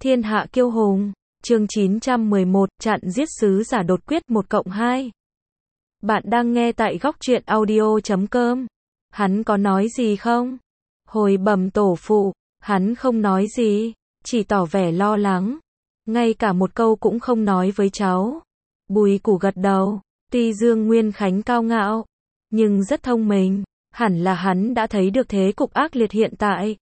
Thiên hạ kiêu hùng, chương 911, chặn giết sứ giả đột quyết 1+2. Bạn đang nghe tại góc truyện audio.com. Hắn có nói gì không? Hồi bẩm tổ phụ, hắn không nói gì, chỉ tỏ vẻ lo lắng. Ngay cả một câu cũng không nói với cháu. Bùi Củ gật đầu, tuy Dương Nguyên Khánh cao ngạo, nhưng rất thông minh, hẳn là hắn đã thấy được thế cục ác liệt hiện tại.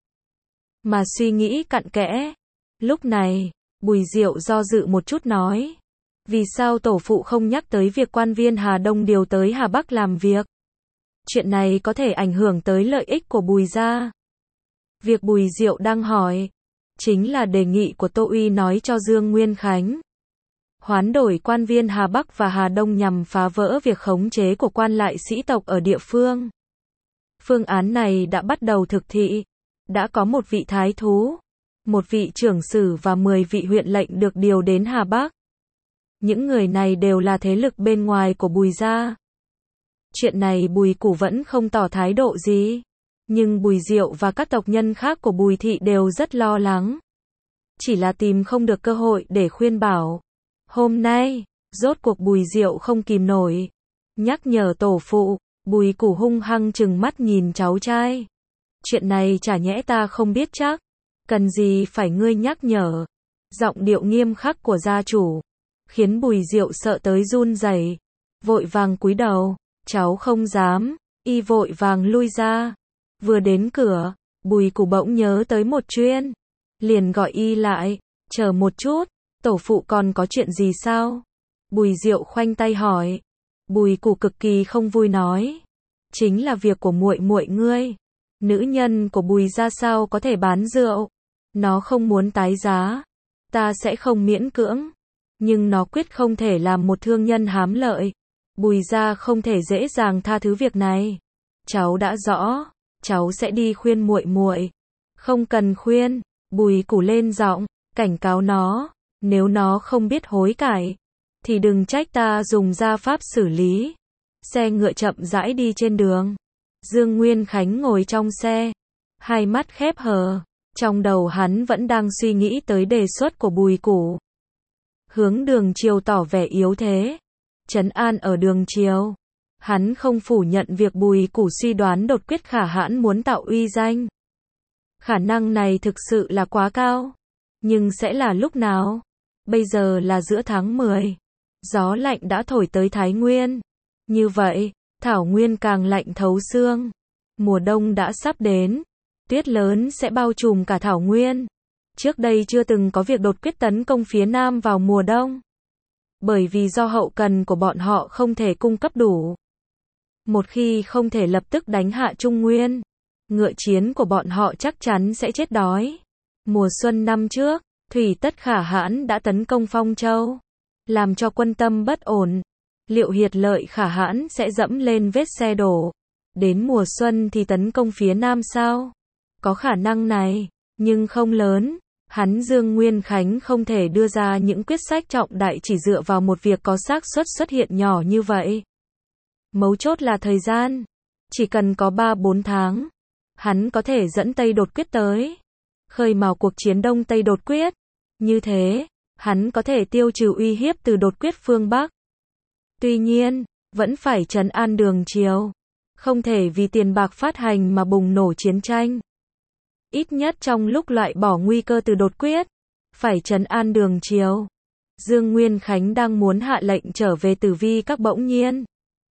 Mà suy nghĩ cặn kẽ. Lúc này, Bùi Diệu do dự một chút nói. Vì sao tổ phụ không nhắc tới việc quan viên Hà Đông điều tới Hà Bắc làm việc? Chuyện này có thể ảnh hưởng tới lợi ích của Bùi gia. Việc Bùi Diệu đang hỏi, chính là đề nghị của Tô Uy nói cho Dương Nguyên Khánh. Hoán đổi quan viên Hà Bắc và Hà Đông nhằm phá vỡ việc khống chế của quan lại sĩ tộc ở địa phương. Phương án này đã bắt đầu thực thi. Đã có một vị thái thú, một vị trưởng sử và 10 vị huyện lệnh được điều đến Hà Bắc. Những người này đều là thế lực bên ngoài của Bùi gia. Chuyện này Bùi Củ vẫn không tỏ thái độ gì. Nhưng Bùi Diệu và các tộc nhân khác của Bùi thị đều rất lo lắng. Chỉ là tìm không được cơ hội để khuyên bảo. Hôm nay, rốt cuộc Bùi Diệu không kìm nổi. Nhắc nhở tổ phụ, Bùi Củ hung hăng trừng mắt nhìn cháu trai. Chuyện này chả nhẽ ta không biết chắc. Cần gì phải ngươi nhắc nhở. Giọng điệu nghiêm khắc của gia chủ khiến Bùi Diệu sợ tới run rẩy, vội vàng cúi đầu. Cháu không dám. Y vội vàng lui ra. Vừa đến cửa, Bùi Củ bỗng nhớ tới một chuyện, liền gọi y lại. Chờ một chút, tổ phụ còn có chuyện gì sao? Bùi Diệu khoanh tay hỏi. Bùi Củ cực kỳ không vui nói. Chính là việc của muội muội ngươi. Nữ nhân của Bùi gia sao có thể bán rượu? Nó không muốn tái giá. Ta sẽ không miễn cưỡng. Nhưng nó quyết không thể làm một thương nhân hám lợi. Bùi gia không thể dễ dàng tha thứ việc này. Cháu đã rõ. Cháu sẽ đi khuyên muội muội. Không cần khuyên. Bùi Củ lên giọng, cảnh cáo nó. Nếu nó không biết hối cải, thì đừng trách ta dùng gia pháp xử lý. Xe ngựa chậm rãi đi trên đường. Dương Nguyên Khánh ngồi trong xe, hai mắt khép hờ. Trong đầu hắn vẫn đang suy nghĩ tới đề xuất của Bùi Củ. Hướng Đường Triều tỏ vẻ yếu thế. Trấn an ở Đường Triều. Hắn không phủ nhận việc Bùi Củ suy đoán đột quyết khả hãn muốn tạo uy danh. Khả năng này thực sự là quá cao. Nhưng sẽ là lúc nào? Bây giờ là giữa tháng 10. Gió lạnh đã thổi tới Thái Nguyên. Như vậy, Thảo Nguyên càng lạnh thấu xương. Mùa đông đã sắp đến. Tuyết lớn sẽ bao trùm cả Thảo Nguyên. Trước đây chưa từng có việc đột quyết tấn công phía Nam vào mùa đông. Bởi vì do hậu cần của bọn họ không thể cung cấp đủ. Một khi không thể lập tức đánh hạ Trung Nguyên, ngựa chiến của bọn họ chắc chắn sẽ chết đói. Mùa xuân năm trước, Thủy Tất Khả Hãn đã tấn công Phong Châu, làm cho quân tâm bất ổn. Liệu Hiệt Lợi Khả Hãn sẽ dẫm lên vết xe đổ, đến mùa xuân thì tấn công phía Nam sao? Có khả năng này, nhưng không lớn. Hắn Dương Nguyên Khánh không thể đưa ra những quyết sách trọng đại chỉ dựa vào một việc có xác suất xuất hiện nhỏ như vậy. Mấu chốt là thời gian. Chỉ cần có 3-4 tháng, hắn có thể dẫn Tây đột quyết tới, khơi mào cuộc chiến Đông Tây đột quyết. Như thế, hắn có thể tiêu trừ uy hiếp từ đột quyết phương Bắc. Tuy nhiên, vẫn phải trấn an Đường Triều. Không thể vì tiền bạc phát hành mà bùng nổ chiến tranh. Ít nhất trong lúc loại bỏ nguy cơ từ đột quyết, phải trấn an Đường Triều. Dương Nguyên Khánh đang muốn hạ lệnh trở về Tử Vi Các bỗng nhiên.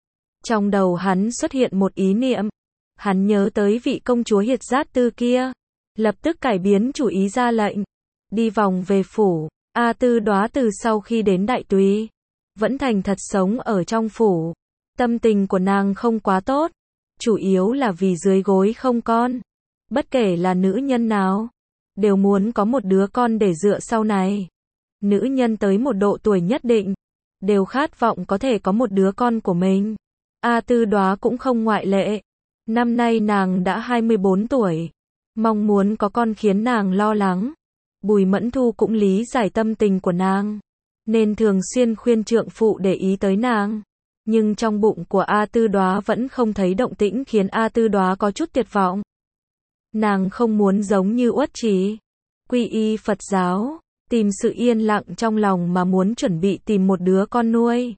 Trong đầu hắn xuất hiện một ý niệm. Hắn nhớ tới vị công chúa Hiệt Giác Tư kia. Lập tức cải biến chủ ý ra lệnh. Đi vòng về phủ. A Tư Đóa từ sau khi đến Đại Tùy, vẫn thành thật sống ở trong phủ. Tâm tình của nàng không quá tốt. Chủ yếu là vì dưới gối không con. Bất kể là nữ nhân nào, đều muốn có một đứa con để dựa sau này. Nữ nhân tới một độ tuổi nhất định, đều khát vọng có thể có một đứa con của mình. A Tư Đóa cũng không ngoại lệ. Năm nay nàng đã 24 tuổi. Mong muốn có con khiến nàng lo lắng. Bùi Mẫn Thu cũng lý giải tâm tình của nàng, nên thường xuyên khuyên trượng phụ để ý tới nàng. Nhưng trong bụng của A Tư Đóa vẫn không thấy động tĩnh khiến A Tư Đóa có chút tuyệt vọng. Nàng không muốn giống như Uất Trì, quy y Phật giáo, tìm sự yên lặng trong lòng mà muốn chuẩn bị tìm một đứa con nuôi.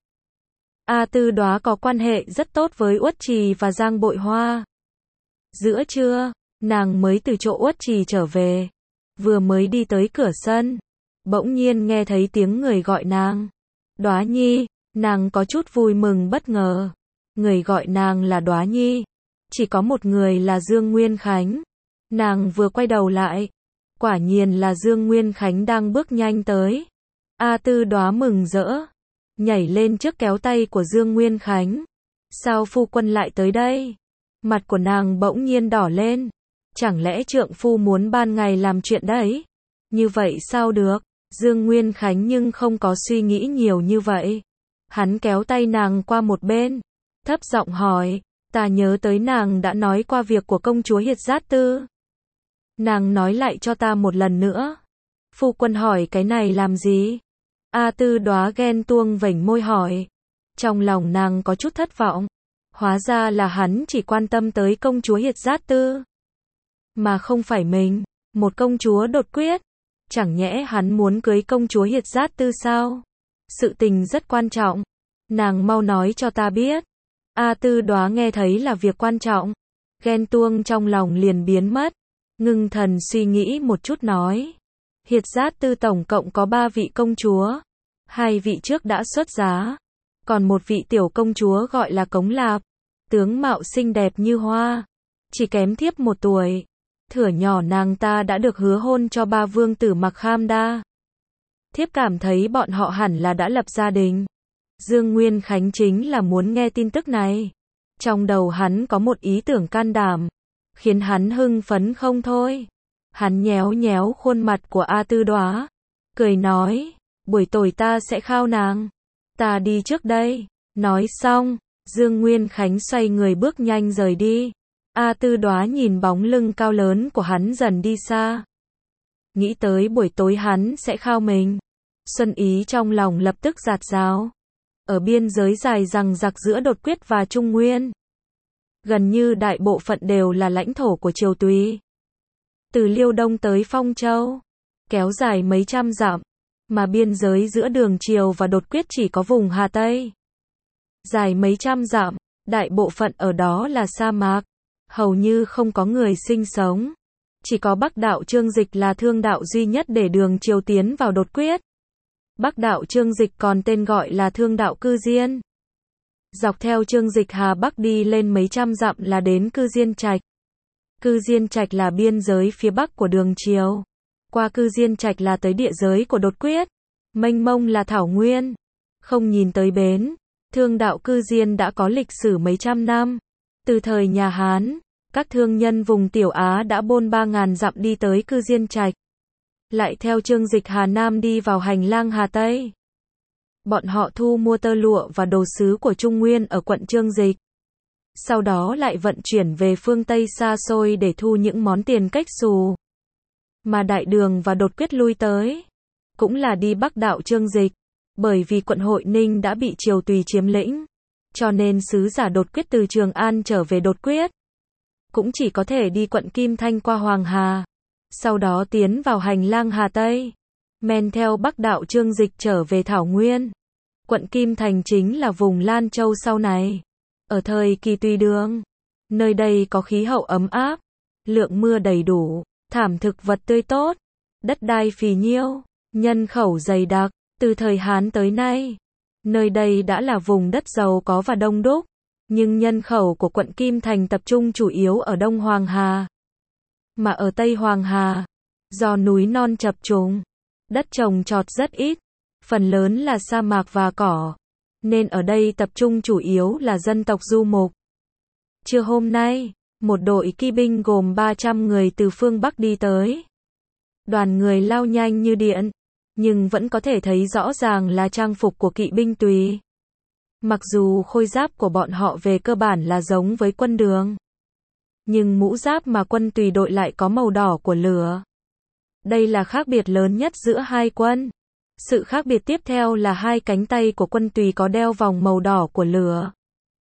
A Tư Đóa có quan hệ rất tốt với Uất Trì và Giang Bội Hoa. Giữa trưa, nàng mới từ chỗ Uất Trì trở về. Vừa mới đi tới cửa sân, bỗng nhiên nghe thấy tiếng người gọi nàng. Đóa Nhi, nàng có chút vui mừng bất ngờ. Người gọi nàng là Đóa Nhi. Chỉ có một người là Dương Nguyên Khánh. Nàng vừa quay đầu lại, quả nhiên là Dương Nguyên Khánh đang bước nhanh tới. A Tư Đóa mừng rỡ, nhảy lên trước kéo tay của Dương Nguyên Khánh. Sao phu quân lại tới đây? Mặt của nàng bỗng nhiên đỏ lên. Chẳng lẽ trượng phu muốn ban ngày làm chuyện đấy? Như vậy sao được? Dương Nguyên Khánh nhưng không có suy nghĩ nhiều như vậy. Hắn kéo tay nàng qua một bên, thấp giọng hỏi, ta nhớ tới nàng đã nói qua việc của công chúa Hiệt Giác Tư. Nàng nói lại cho ta một lần nữa. Phu quân hỏi cái này làm gì? A Tư Đóa ghen tuông vểnh môi hỏi. Trong lòng nàng có chút thất vọng. Hóa ra là hắn chỉ quan tâm tới công chúa Hiệt Giác Tư, mà không phải mình, một công chúa đột quyết. Chẳng nhẽ hắn muốn cưới công chúa Hiệt Giác Tư sao? Sự tình rất quan trọng. Nàng mau nói cho ta biết. A Tư Đóa nghe thấy là việc quan trọng. Ghen tuông trong lòng liền biến mất. Ngưng thần suy nghĩ một chút nói. Hiệt Giác Tư tổng cộng có 3 vị công chúa. 2 vị trước đã xuất giá. Còn một vị tiểu công chúa gọi là Cống Lạp. Tướng mạo xinh đẹp như hoa. Chỉ kém thiếp 1 tuổi. Thuở nhỏ nàng ta đã được hứa hôn cho 3 vương tử Mặc Kham Đa. Thiếp cảm thấy bọn họ hẳn là đã lập gia đình. Dương Nguyên Khánh chính là muốn nghe tin tức này. Trong đầu hắn có một ý tưởng can đảm, khiến hắn hưng phấn không thôi. Hắn nhéo nhéo khuôn mặt của A Tư Đóa, cười nói, buổi tối ta sẽ khao nàng. Ta đi trước đây. Nói xong, Dương Nguyên Khánh xoay người bước nhanh rời đi. A Tư Đóa nhìn bóng lưng cao lớn của hắn dần đi xa. Nghĩ tới buổi tối hắn sẽ khao mình. Xuân ý trong lòng lập tức dạt dào. Ở biên giới dài dằng dặc giữa Đột Quyết và Trung Nguyên, gần như đại bộ phận đều là lãnh thổ của Triều Tùy. Từ Liêu Đông tới Phong Châu, kéo dài mấy trăm dặm, mà biên giới giữa Đường Triều và Đột Quyết chỉ có vùng Hà Tây. Dài mấy trăm dặm, đại bộ phận ở đó là sa mạc, hầu như không có người sinh sống. Chỉ có Bắc đạo Trương Dịch là thương đạo duy nhất để Đường Triều tiến vào Đột Quyết. Bắc đạo Trương Dịch còn tên gọi là thương đạo Cư Diên. Dọc theo Trương Dịch Hà Bắc đi lên mấy trăm dặm là đến Cư Diên Trạch. Cư Diên Trạch là biên giới phía bắc của Đường Triều. Qua Cư Diên Trạch là tới địa giới của Đột Quyết. Mênh mông là thảo nguyên. Không nhìn tới bến. Thương đạo Cư Diên đã có lịch sử mấy trăm năm. Từ thời nhà Hán, các thương nhân vùng Tiểu Á đã bôn 3.000 dặm đi tới Cư Diên Trạch. Lại theo Trương Dịch Hà Nam đi vào hành lang Hà Tây. Bọn họ thu mua tơ lụa và đồ sứ của Trung Nguyên ở quận Trương Dịch. Sau đó lại vận chuyển về phương Tây xa xôi để thu những món tiền cách xù. Mà Đại Đường và Đột Quyết lui tới, cũng là đi Bắc đạo Trương Dịch. Bởi vì quận Hội Ninh đã bị Triều Tùy chiếm lĩnh, cho nên sứ giả Đột Quyết từ Trường An trở về Đột Quyết, cũng chỉ có thể đi quận Kim Thanh qua Hoàng Hà. Sau đó tiến vào hành lang Hà Tây, men theo Bắc đạo Trương Dịch trở về Thảo Nguyên. Quận Kim Thành chính là vùng Lan Châu sau này. Ở thời kỳ Tùy Đường, nơi đây có khí hậu ấm áp, lượng mưa đầy đủ, thảm thực vật tươi tốt, đất đai phì nhiêu, nhân khẩu dày đặc. Từ thời Hán tới nay, nơi đây đã là vùng đất giàu có và đông đúc, nhưng nhân khẩu của quận Kim Thành tập trung chủ yếu ở Đông Hoàng Hà. Mà ở Tây Hoàng Hà, do núi non chập trùng, đất trồng trọt rất ít, phần lớn là sa mạc và cỏ, nên ở đây tập trung chủ yếu là dân tộc du mục. Trưa hôm nay, một đội kỵ binh gồm 300 người từ phương Bắc đi tới. Đoàn người lao nhanh như điện, nhưng vẫn có thể thấy rõ ràng là trang phục của kỵ binh Tùy. Mặc dù khôi giáp của bọn họ về cơ bản là giống với quân Đường, nhưng mũ giáp mà quân Tùy đội lại có màu đỏ của lửa. Đây là khác biệt lớn nhất giữa hai quân. Sự khác biệt tiếp theo là hai cánh tay của quân Tùy có đeo vòng màu đỏ của lửa.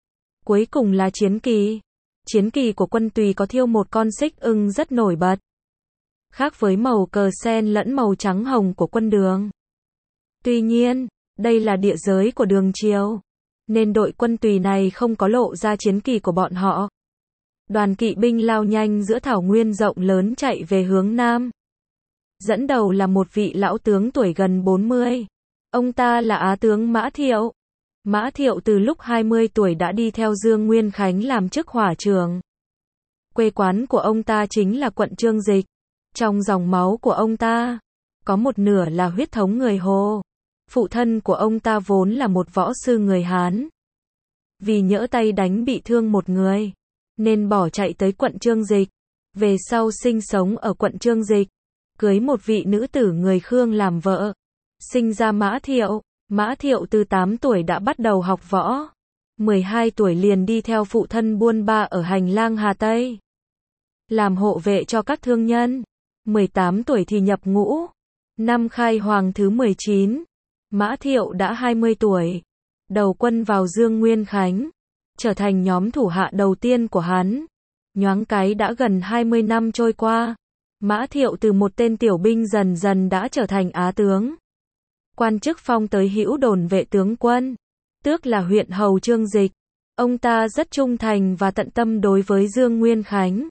Cuối cùng là chiến kỳ. Chiến kỳ của quân Tùy có thêu một con xích ưng rất nổi bật. khác với màu cờ sen lẫn màu trắng hồng của quân Đường. Tuy nhiên, đây là địa giới của Đường Triều, nên đội quân Tùy này không có lộ ra chiến kỳ của bọn họ. Đoàn kỵ binh lao nhanh giữa thảo nguyên rộng lớn chạy về hướng Nam. Dẫn đầu là một vị lão tướng tuổi gần 40. Ông ta là Á tướng Mã Thiệu. Mã Thiệu từ lúc 20 tuổi đã đi theo Dương Nguyên Khánh làm chức hỏa trưởng. Quê quán của ông ta chính là quận Chương Dịch. Trong dòng máu của ông ta, có một nửa là huyết thống người Hồ. Phụ thân của ông ta vốn là một võ sư người Hán. Vì nhỡ tay đánh bị thương một người, nên bỏ chạy tới quận Chương Dịch. Về sau sinh sống ở quận Chương Dịch, cưới một vị nữ tử người Khương làm vợ. Sinh ra Mã Thiệu. Mã Thiệu từ 8 tuổi đã bắt đầu học võ. 12 tuổi liền đi theo phụ thân buôn ba ở hành lang Hà Tây, làm hộ vệ cho các thương nhân. 18 tuổi thì nhập ngũ. Năm khai hoàng thứ 19, Mã Thiệu đã 20 tuổi. Đầu quân vào Dương Nguyên Khánh, trở thành nhóm thủ hạ đầu tiên của hắn. Nhoáng cái đã gần 20 năm trôi qua. Mã Thiệu từ một tên tiểu binh dần dần đã trở thành Á tướng. Quan chức phong tới hữu đồn vệ tướng quân, tước là huyện hầu Chương Dịch. Ông ta rất trung thành và tận tâm đối với Dương Nguyên Khánh.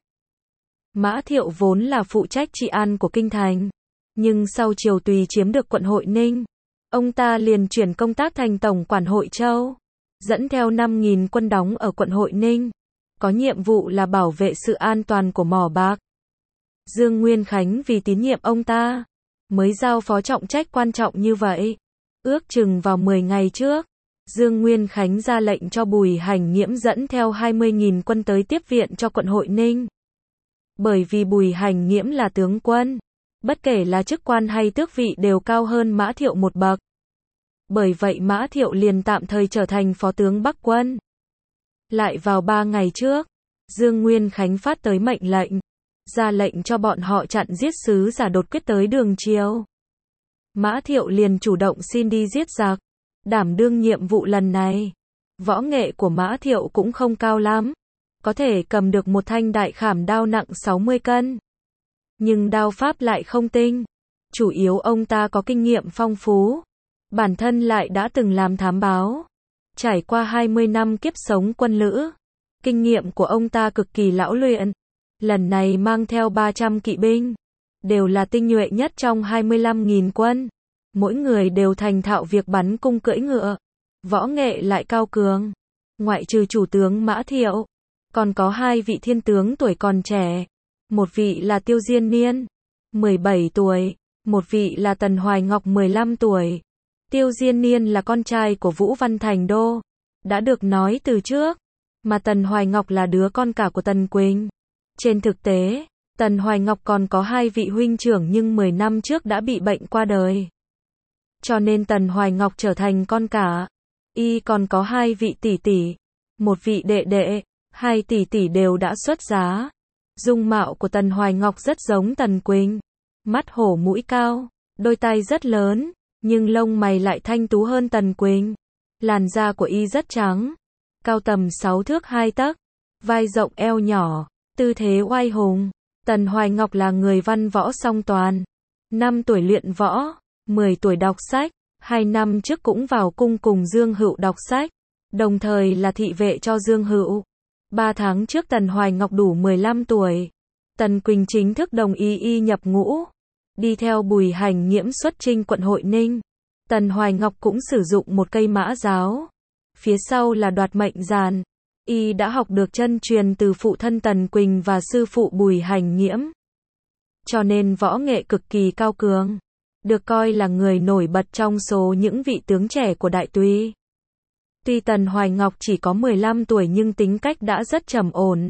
Mã Thiệu vốn là phụ trách trị an của kinh thành, nhưng sau Triều Tùy chiếm được quận Hội Ninh, ông ta liền chuyển công tác thành tổng quản Hội Châu, dẫn theo 5.000 quân đóng ở quận Hội Ninh, có nhiệm vụ là bảo vệ sự an toàn của mỏ bạc. Dương Nguyên Khánh vì tín nhiệm ông ta, mới giao phó trọng trách quan trọng như vậy. Ước chừng vào 10 ngày trước, Dương Nguyên Khánh ra lệnh cho Bùi Hành Nghiễm dẫn theo 20.000 quân tới tiếp viện cho quận Hội Ninh. Bởi vì Bùi Hành Nghiễm là tướng quân, bất kể là chức quan hay tước vị đều cao hơn Mã Thiệu một bậc. Bởi vậy Mã Thiệu liền tạm thời trở thành phó tướng Bắc quân. Lại vào 3 ngày trước, Dương Nguyên Khánh phát tới mệnh lệnh, ra lệnh cho bọn họ chặn giết sứ giả đột quyết tới Đường Triều. Mã Thiệu liền chủ động xin đi giết giặc, đảm đương nhiệm vụ lần này. Võ nghệ của Mã Thiệu cũng không cao lắm, có thể cầm được một thanh đại khảm đao nặng 60 cân. Nhưng đao pháp lại không tinh, chủ yếu ông ta có kinh nghiệm phong phú, bản thân lại đã từng làm thám báo. Trải qua 20 năm kiếp sống quân lữ, kinh nghiệm của ông ta cực kỳ lão luyện. Lần này mang theo 300 kỵ binh, đều là tinh nhuệ nhất trong 25.000 quân. Mỗi người đều thành thạo việc bắn cung cưỡi ngựa, võ nghệ lại cao cường. Ngoại trừ chủ tướng Mã Thiệu, còn có 2 vị thiên tướng tuổi còn trẻ. Một vị là Tiêu Diên Niên, 17 tuổi, một vị là Tần Hoài Ngọc 15 tuổi. Tiêu Diên Niên là con trai của Vũ Văn Thành Đô, đã được nói từ trước, mà Tần Hoài Ngọc là đứa con cả của Tần Quỳnh. Trên thực tế, Tần Hoài Ngọc còn có 2 vị huynh trưởng nhưng 10 năm trước đã bị bệnh qua đời. Cho nên Tần Hoài Ngọc trở thành con cả. Y còn có 2 vị tỷ tỷ, một vị đệ đệ, 2 tỷ tỷ đều đã xuất giá. Dung mạo của Tần Hoài Ngọc rất giống Tần Quỳnh, mắt hổ mũi cao, đôi tai rất lớn, nhưng lông mày lại thanh tú hơn Tần Quỳnh. Làn da của Y rất trắng, cao tầm 6 thước 2 tấc, vai rộng eo nhỏ, tư thế oai hùng. Tần Hoài Ngọc là người văn võ song toàn. 5 tuổi luyện võ, 10 tuổi đọc sách, 2 năm trước cũng vào cung cùng Dương Hựu đọc sách, đồng thời là thị vệ cho Dương Hựu. 3 tháng trước Tần Hoài Ngọc đủ 15 tuổi. Tần Quỳnh chính thức đồng ý Y nhập ngũ, đi theo Bùi Hành Nghiễm xuất chinh quận Hội Ninh. Tần Hoài Ngọc cũng sử dụng một cây mã giáo. Phía sau là đoạt mệnh giàn. Y đã học được chân truyền từ phụ thân Tần Quỳnh và sư phụ Bùi Hành Nghiễm, cho nên võ nghệ cực kỳ cao cường, được coi là người nổi bật trong số những vị tướng trẻ của Đại Tùy. Tuy Tần Hoài Ngọc chỉ có 15 tuổi nhưng tính cách đã rất trầm ổn,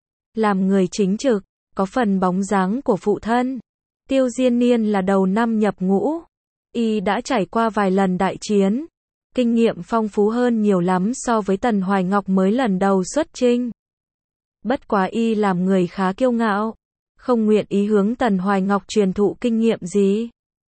làm người chính trực, có phần bóng dáng của phụ thân. Tiêu Diên Niên là đầu năm nhập ngũ, Y đã trải qua vài lần đại chiến, kinh nghiệm phong phú hơn nhiều lắm so với Tần Hoài Ngọc mới lần đầu xuất chinh. Bất quá Y làm người khá kiêu ngạo, không nguyện ý hướng Tần Hoài Ngọc truyền thụ kinh nghiệm gì.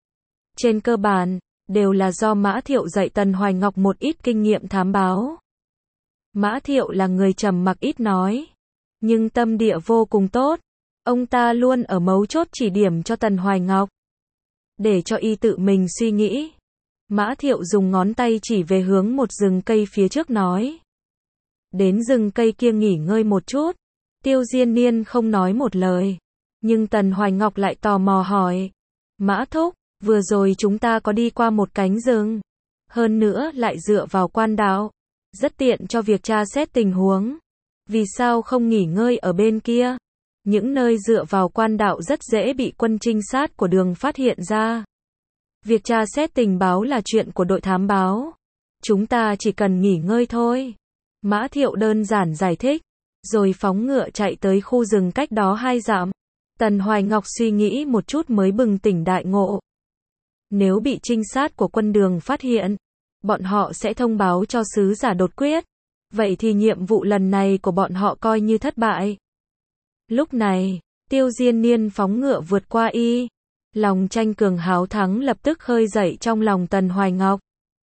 Trên cơ bản, đều là do Mã Thiệu dạy Tần Hoài Ngọc một ít kinh nghiệm thám báo. Mã Thiệu là người trầm mặc ít nói, nhưng tâm địa vô cùng tốt. Ông ta luôn ở mấu chốt chỉ điểm cho Tần Hoài Ngọc. Để cho y tự mình suy nghĩ. Mã Thiệu dùng ngón tay chỉ về hướng một rừng cây phía trước nói. Đến rừng cây kia nghỉ ngơi một chút. Tiêu Diên Niên không nói một lời. Nhưng Tần Hoài Ngọc lại tò mò hỏi. Mã thúc, vừa rồi chúng ta có đi qua một cánh rừng. Hơn nữa lại dựa vào quan đạo. Rất tiện cho việc tra xét tình huống. Vì sao không nghỉ ngơi ở bên kia? Những nơi dựa vào quan đạo rất dễ bị quân trinh sát của Đường phát hiện ra. Việc tra xét tình báo là chuyện của đội thám báo. Chúng ta chỉ cần nghỉ ngơi thôi. Mã Thiệu đơn giản giải thích. Rồi phóng ngựa chạy tới khu rừng cách đó 2 dặm. Tần Hoài Ngọc suy nghĩ một chút mới bừng tỉnh đại ngộ. Nếu bị trinh sát của quân Đường phát hiện, bọn họ sẽ thông báo cho sứ giả đột quyết. Vậy thì nhiệm vụ lần này của bọn họ coi như thất bại. Lúc này, Tiêu Diên Niên phóng ngựa vượt qua y. Lòng tranh cường háo thắng lập tức khơi dậy trong lòng Tần Hoài Ngọc.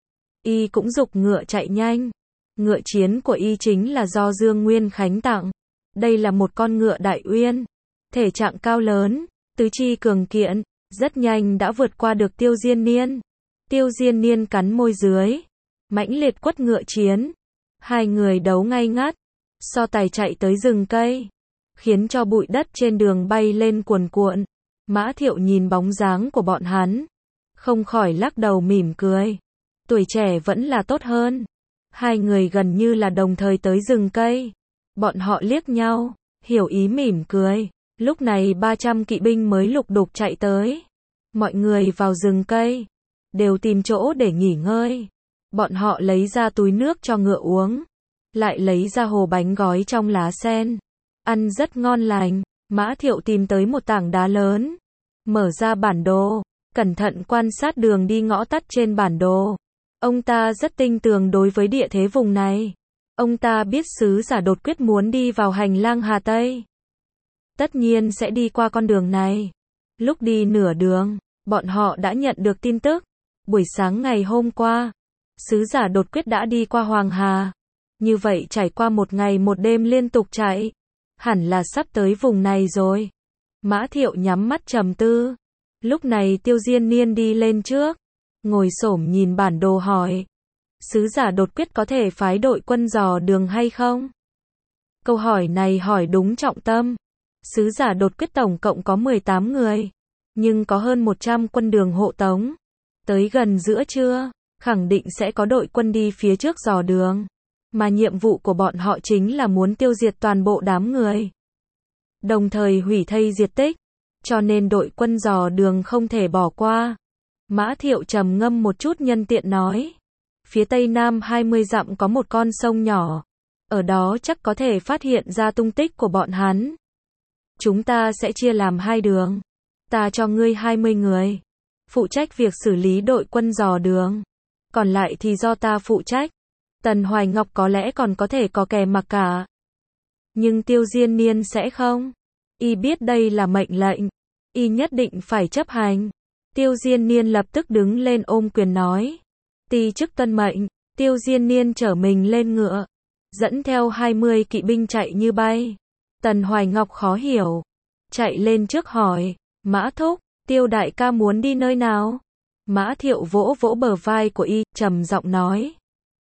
Y cũng giục ngựa chạy nhanh. Ngựa chiến của y chính là do Dương Nguyên Khánh tặng. Đây là một con ngựa đại uyên. Thể trạng cao lớn, tứ chi cường kiện, rất nhanh đã vượt qua được Tiêu Diên Niên. Tiêu Diên Niên cắn môi dưới. Mãnh liệt quất ngựa chiến. Hai người đấu ngay ngắt. So tài chạy tới rừng cây. Khiến cho bụi đất trên đường bay lên cuồn cuộn. Mã Thiệu nhìn bóng dáng của bọn hắn. Không khỏi lắc đầu mỉm cười. Tuổi trẻ vẫn là tốt hơn. Hai người gần như là đồng thời tới rừng cây. Bọn họ liếc nhau. Hiểu ý mỉm cười. Lúc này 300 kỵ binh mới lục đục chạy tới. Mọi người vào rừng cây. Đều tìm chỗ để nghỉ ngơi. Bọn họ lấy ra túi nước cho ngựa uống. Lại lấy ra hồ bánh gói trong lá sen. Ăn rất ngon lành. Mã Thiệu tìm tới một tảng đá lớn. Mở ra bản đồ. Cẩn thận quan sát đường đi ngõ tắt trên bản đồ. Ông ta rất tinh tường đối với địa thế vùng này. Ông ta biết sứ giả đột quyết muốn đi vào hành lang Hà Tây. Tất nhiên sẽ đi qua con đường này. Lúc đi nửa đường, bọn họ đã nhận được tin tức. Buổi sáng ngày hôm qua, sứ giả đột quyết đã đi qua Hoàng Hà. Như vậy trải qua một ngày một đêm liên tục chạy. Hẳn là sắp tới vùng này rồi. Mã Thiệu nhắm mắt trầm tư. Lúc này Tiêu Diên Niên đi lên trước. Ngồi xổm nhìn bản đồ hỏi. Sứ giả đột quyết có thể phái đội quân dò đường hay không? Câu hỏi này hỏi đúng trọng tâm. Sứ giả đột quyết tổng cộng có 18 người. Nhưng có hơn 100 quân Đường hộ tống. Tới gần giữa trưa, khẳng định sẽ có đội quân đi phía trước dò đường. Mà nhiệm vụ của bọn họ chính là muốn tiêu diệt toàn bộ đám người. Đồng thời hủy thây diệt tích. Cho nên đội quân dò đường không thể bỏ qua. Mã Thiệu trầm ngâm một chút nhân tiện nói. Phía tây nam 20 dặm có một con sông nhỏ. Ở đó chắc có thể phát hiện ra tung tích của bọn hắn. Chúng ta sẽ chia làm 2 đường. Ta cho ngươi 20 người. Phụ trách việc xử lý đội quân dò đường. Còn lại thì do ta phụ trách. Tần Hoài Ngọc có lẽ còn có thể có kè mặc cả. Nhưng Tiêu Diên Niên sẽ không. Y biết đây là mệnh lệnh. Y nhất định phải chấp hành. Tiêu Diên Niên lập tức đứng lên ôm quyền nói. Ti chức tuân mệnh. Tiêu Diên Niên chở mình lên ngựa. Dẫn theo 20 kỵ binh chạy như bay. Tần Hoài Ngọc khó hiểu. Chạy lên trước hỏi. Mã thúc, Tiêu đại ca muốn đi nơi nào? Mã Thiệu vỗ vỗ bờ vai của y, trầm giọng nói.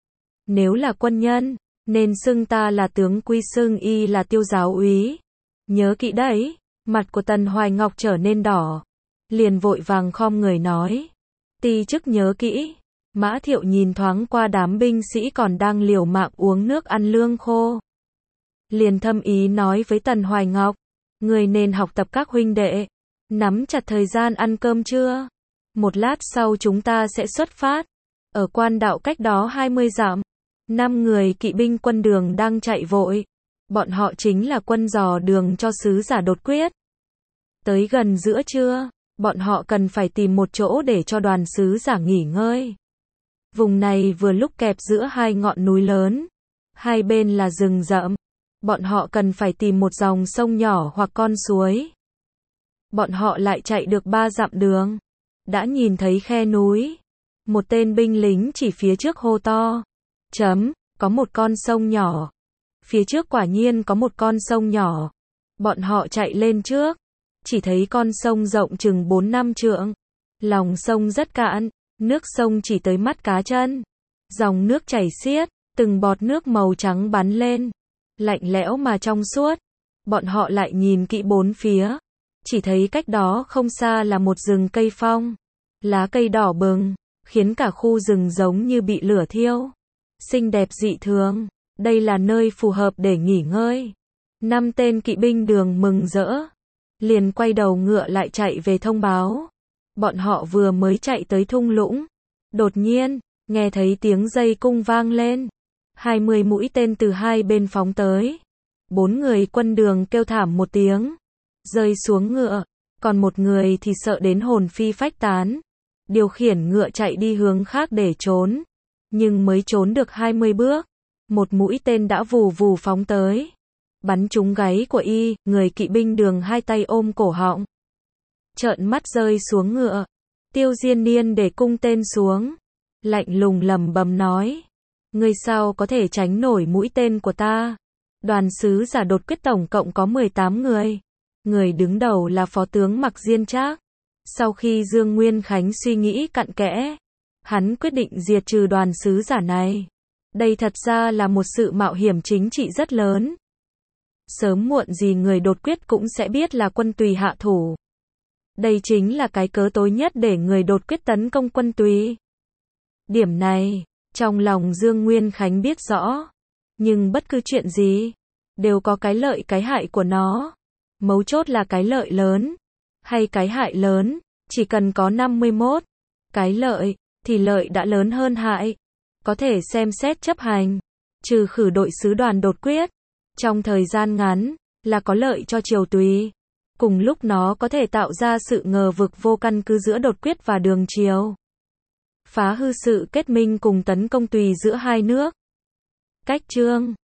Nếu là quân nhân, nên xưng ta là tướng quy, xưng y là Tiêu giáo úy. Nhớ kỹ đấy. Mặt của Tần Hoài Ngọc trở nên đỏ. Liền vội vàng khom người nói. Ti chức nhớ kỹ. Mã Thiệu nhìn thoáng qua đám binh sĩ còn đang liều mạng uống nước ăn lương khô. Liền thâm ý nói với Tần Hoài Ngọc. Người nên học tập các huynh đệ. Nắm chặt thời gian ăn cơm trưa. Một lát sau chúng ta sẽ xuất phát. Ở quan đạo cách đó 20 dặm. 5 người kỵ binh quân Đường đang chạy vội. Bọn họ chính là quân dò đường cho sứ giả đột quyết. Tới gần giữa trưa, bọn họ cần phải tìm một chỗ để cho đoàn sứ giả nghỉ ngơi. Vùng này vừa lúc kẹp giữa 2 ngọn núi lớn. Hai bên là rừng rậm. Bọn họ cần phải tìm một dòng sông nhỏ hoặc con suối. Bọn họ lại chạy được 3 dặm đường. Đã nhìn thấy khe núi. Một tên binh lính chỉ phía trước hô to. Có một con sông nhỏ. Phía trước quả nhiên có một con sông nhỏ. Bọn họ chạy lên trước, chỉ thấy con sông rộng chừng 4-5 trượng. Lòng sông rất cạn, nước sông chỉ tới mắt cá chân. Dòng nước chảy xiết, từng bọt nước màu trắng bắn lên, lạnh lẽo mà trong suốt. Bọn họ lại nhìn kỹ bốn phía, chỉ thấy cách đó không xa là một rừng cây phong. Lá cây đỏ bừng, khiến cả khu rừng giống như bị lửa thiêu. Xinh đẹp dị thường, đây là nơi phù hợp để nghỉ ngơi. 5 tên kỵ binh đường mừng rỡ, liền quay đầu ngựa lại chạy về thông báo. Bọn họ vừa mới chạy tới thung lũng, đột nhiên, nghe thấy tiếng dây cung vang lên. 20 mũi tên từ hai bên phóng tới. 4 người quân đường kêu thảm một tiếng, rơi xuống ngựa, còn một người thì sợ đến hồn phi phách tán, điều khiển ngựa chạy đi hướng khác để trốn. Nhưng mới trốn được 20 bước, một mũi tên đã vù vù phóng tới, bắn trúng gáy của y. Người kỵ binh đường hai tay ôm cổ họng, trợn mắt rơi xuống ngựa. Tiêu Diên Niên để cung tên xuống, lạnh lùng lẩm bẩm nói: ngươi sao có thể tránh nổi mũi tên của ta? Đoàn sứ giả đột quyết tổng cộng có 18 người. Người đứng đầu là phó tướng Mạc Diên Trác. Sau khi Dương Nguyên Khánh suy nghĩ cặn kẽ, hắn quyết định diệt trừ đoàn sứ giả này. Đây thật ra là một sự mạo hiểm chính trị rất lớn. Sớm muộn gì người đột quyết cũng sẽ biết là quân Tùy hạ thủ. Đây chính là cái cớ tối nhất để người đột quyết tấn công quân Tùy. Điểm này, trong lòng Dương Nguyên Khánh biết rõ. Nhưng bất cứ chuyện gì, đều có cái lợi cái hại của nó. Mấu chốt là cái lợi lớn, hay cái hại lớn. Chỉ cần có 51 cái lợi, thì lợi đã lớn hơn hại. Có thể xem xét chấp hành, trừ khử đội sứ đoàn đột quyết. Trong thời gian ngắn, là có lợi cho triều Tùy. Cùng lúc nó có thể tạo ra sự ngờ vực vô căn cứ giữa đột quyết và đường triều. Phá hư sự kết minh cùng tấn công Tùy giữa hai nước. Cách chương